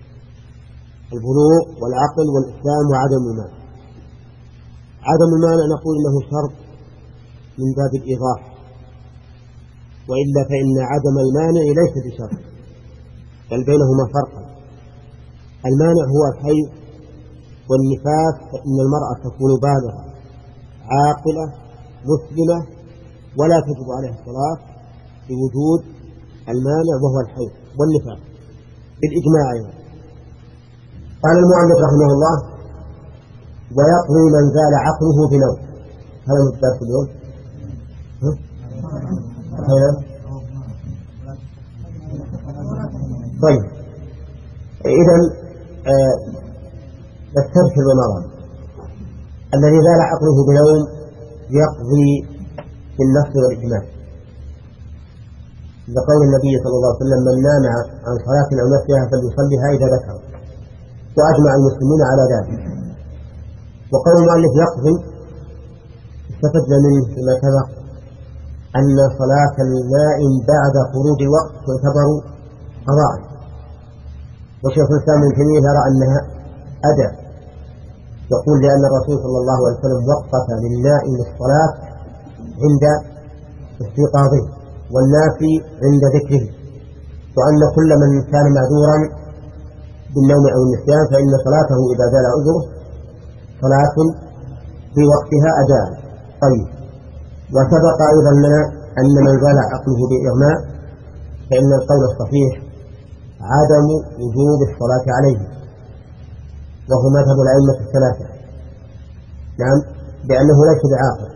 البلوغ والعقل والإسلام وعدم المانع. عدم المانع نقول إنه شرط من باب الإيضاح، وإلا فإن عدم المانع ليس بشرط، بل بينهما فرقا. المانع هو الحيض والنفاس، فإن المرأة تكون بالغة عاقلة مسلمة ولا تجب عليها الصلاة بوجود المانع وهو الحيض والنفاس بالإجماع أيضا. قال المؤلف رحمه الله: ويقضي من زال عقله بنوم. هذا مقدار اليوم. خيرا. طيب إذن آه التبشر بمرض الذي زال عقله بنوم يقضي بالنفس والإجماع، لقول النبي صلى الله عليه وسلم: من نام عن صلاة أو نسيها فليصليها إذا ذكر، وأجمع المسلمون على ذلك. وقول المؤلف يقضي استفدنا منه فيما سبق أن صلاة النائم بعد خروج الوقت تعتبر قضاء، وشيخ الإسلام ابن تيمية يرى أنها أداء، يقول لأن الرسول صلى الله عليه وسلم وقف للنائم الصلاة عند استيقاظه والنافي عند ذكره، وأن كل من كان معذورا بالنوم أو النسيان فإن صلاته إذا زال عذره صلاة في وقتها أداء. طيب، وسبق أيضا لنا أن من زال عقله بإغماء فإن القول الصحيح عدم وجوب الصلاة عليه، وهو مذهب الأئمة الثلاثة، نعم، بأنه ليس بعاقل.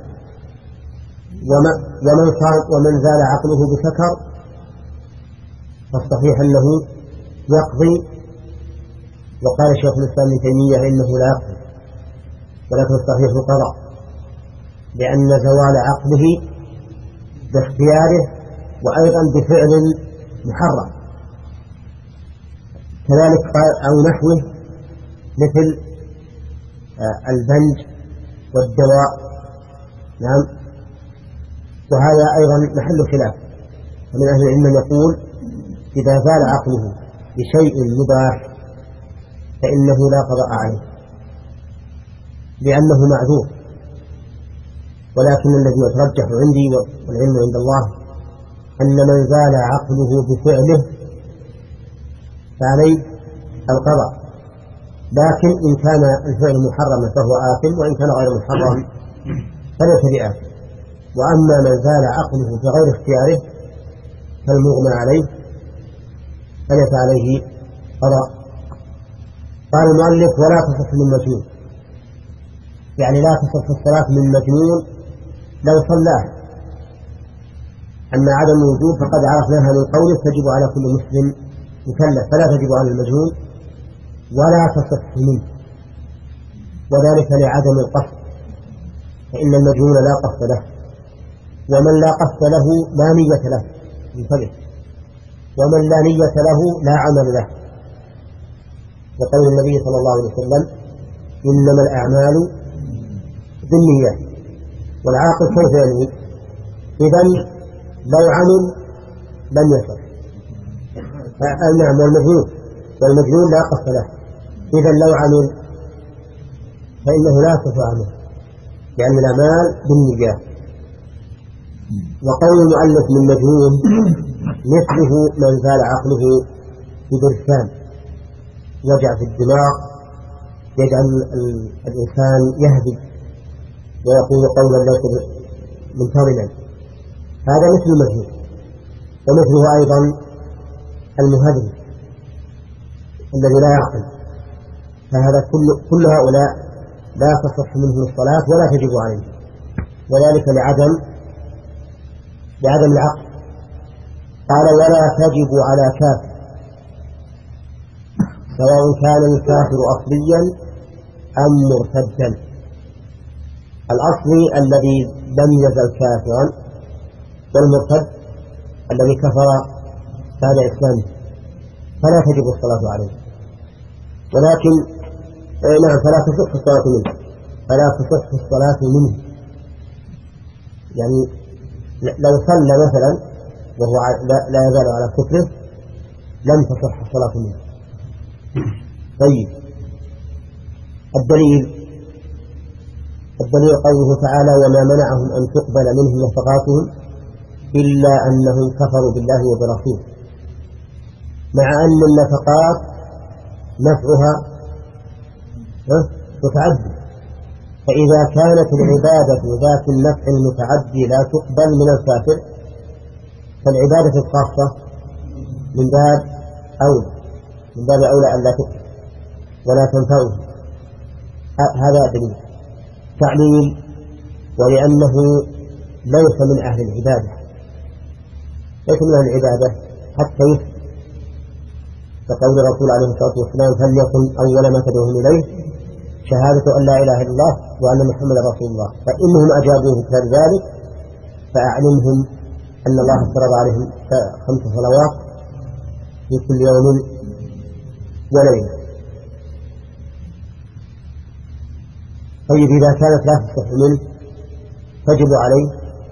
ومن صار ومن زال عقله بسكر فالصحيح أنه يقضي، وقال شيخ الإسلام ابن تيمية إنه لا يقضي، ولكن الصحيح القضاء، لأن زوال عقله باختياره وأيضا بفعل محرم. كذلك قال أو نحوه مثل البنج والدواء، نعم، وهذا أيضا محل خلاف، ومن أهل العلم يقول إذا زال عقله بشيء مباح فإنه لا قضاء عليه لأنه معذور، ولكن الذي يترجح عندي والعلم عند الله أن من زال عقله بفعله فعليه القضاء، لكن إن كان الفعل محرما فهو آثم، وإن كان غير محرم فليس بآثم. وأما من زال عقله بغير اختياره فالمغمى عليه فليس عليه قضاء. قال المؤلف: ولا تصح من مجنون، يعني لا تصح الصلاة من مجنون لو صلاه. أما عدم الوجوب فقد عرفناها من قوله: تجب على كل مسلم مكلف، فلا تجب على المجنون ولا تصح منه، وذلك لعدم القصد، فإن المجنون لا قصد له، ومن لا قصد له لا نية له، انتبه، ومن لا نية له لا عمل له، وقول النبي صلى الله عليه وسلم: إنما الأعمال بالنيات، والعاقل كيف ينوي؟ إذن لو عمل لم يصح. نعم، والمجنون والمجنون لا قصد له، إذن لو عمل فإنه لا يصح عمله، لأن الأعمال بالنيات. وقول المؤلف من مجنون مثله من زال عقله بدرسان، وجع في الدماغ يجعل الإنسان يهدي ويقول قولا ليس منتظما، هذا مثل المجنون. ومثله أيضا المهدي الذي لا يعقل، فهذا كل, كل هؤلاء لا تصح منه الصلاة ولا تجب عليه، وذلك لعدم لعدم العقل. قال: ولا تجب على كافر سواء كان الكافر أصليا أم مرتدا. الأصلي الذي لم يزل كافرا، والمرتد الذي كفر بعد إسلامه، فلا تجب الصلاة عليه، ولكن نعم فلا تصح الصلاة منه فلا تصح الصلاة منه يعني لو صلى مثلا وهو لا يزال على كفره لم تصح الصلاة منه. طيب، الدليل الدليل قوله تعالى: وما منعهم أن تقبل منهم نفقاتهم إلا أنهم كفروا بالله وبرسوله، مع أن النفقات نفعها متعدي، فإذا كانت العبادة ذات النفع المتعدي لا تقبل من الكافر فالعبادة الخاصة من باب أولى من باب أولى أن لا تقبل ولا تنفعه. هذا دليل تعليل، ولأنه ليس من أهل العبادة ليس من العبادة حتى يسلم، كقول الرسول عليه الصلاة والسلام فليكن أول ما تدعوهم إليه شهادة أن لا إله إلا الله وأن محمدا رسول الله، فإنهم أجابوه كذلك فأعلمهم أن الله افترض عليهم خمس صلوات في كل يوم وليلة. طيب إذا كانت لا تصح منه تجب عليه؟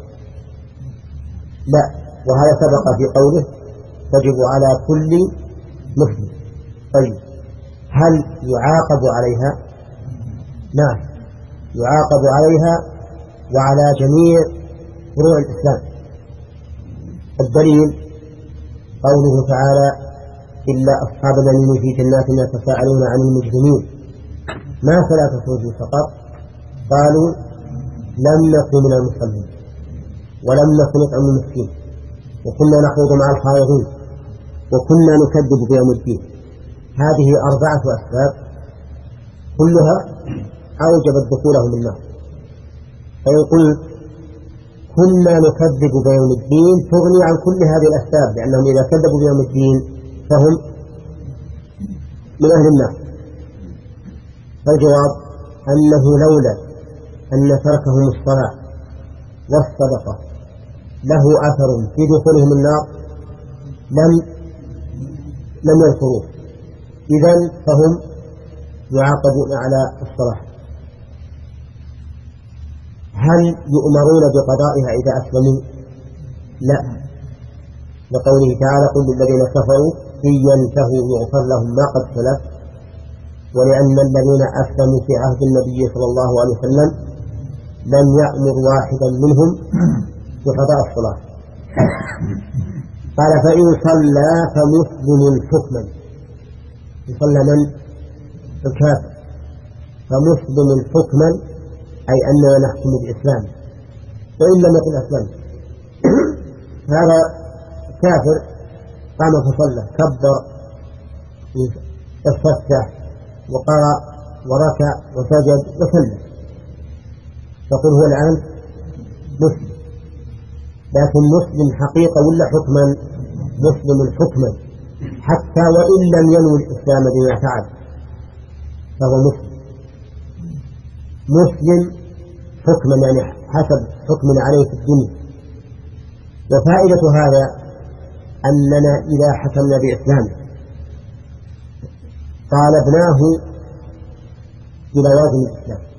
لا، وهذا سبق في قوله تجب على كل مسلم. طيب هل يعاقب عليها؟ نعم، يعاقب عليها وعلى جميع فروع الإسلام. الدليل قوله تعالى إلا أصحاب اليمين في جنات يتساءلون عن المجرمين ما سلككم في سقر قالوا لم نكن من المصلين ولم نكن نطعم المسكين وكنا نخوض مع الخائضين وكنا نكذب بيوم الدين. هذه أربعة أسباب كلها أوجبت دخولهم النار. فيقول كنا نكذب بيوم الدين تغني عن كل هذه الأسباب، لأنهم إذا كذبوا بيوم الدين فهم من أهل النار. فالجواب أنه لولا أن تركهم الصلاة والصدقة له أثر في دخولهم النار لم لم يذكروه، إذن فهم يعاقبون على الصلاة. هل يؤمرون بقضائها إذا أسلموا؟ لا، لقوله تعالى قل للذين كفروا إن ينتهوا يغفر لهم ما قد سلف، ولأن الذين أسلموا في عهد النبي صلى الله عليه وسلم لم يأمر واحدا منهم بقضاء الصلاة. قال فإن صلى فمسلم حكما، يصلى من؟ الكافر. فمسلم حكما أي أننا نحكم بالإسلام وإن لم يكن أسلم. هذا كافر قام فصلى كبر استفتح وقرأ وركع وسجد وسلم، تقول هو الآن مسلم، لكن مسلم حقيقة ولا حكما؟ مسلم حكما، حتى وإن لم ينوي الإسلام بما فعل فهو مسلم. مسلم حكما يعني حسب حكم عليه في الدنيا. وفائدة هذا أننا إذا حكمنا بإسلام طالبناه بلوازم الإسلام،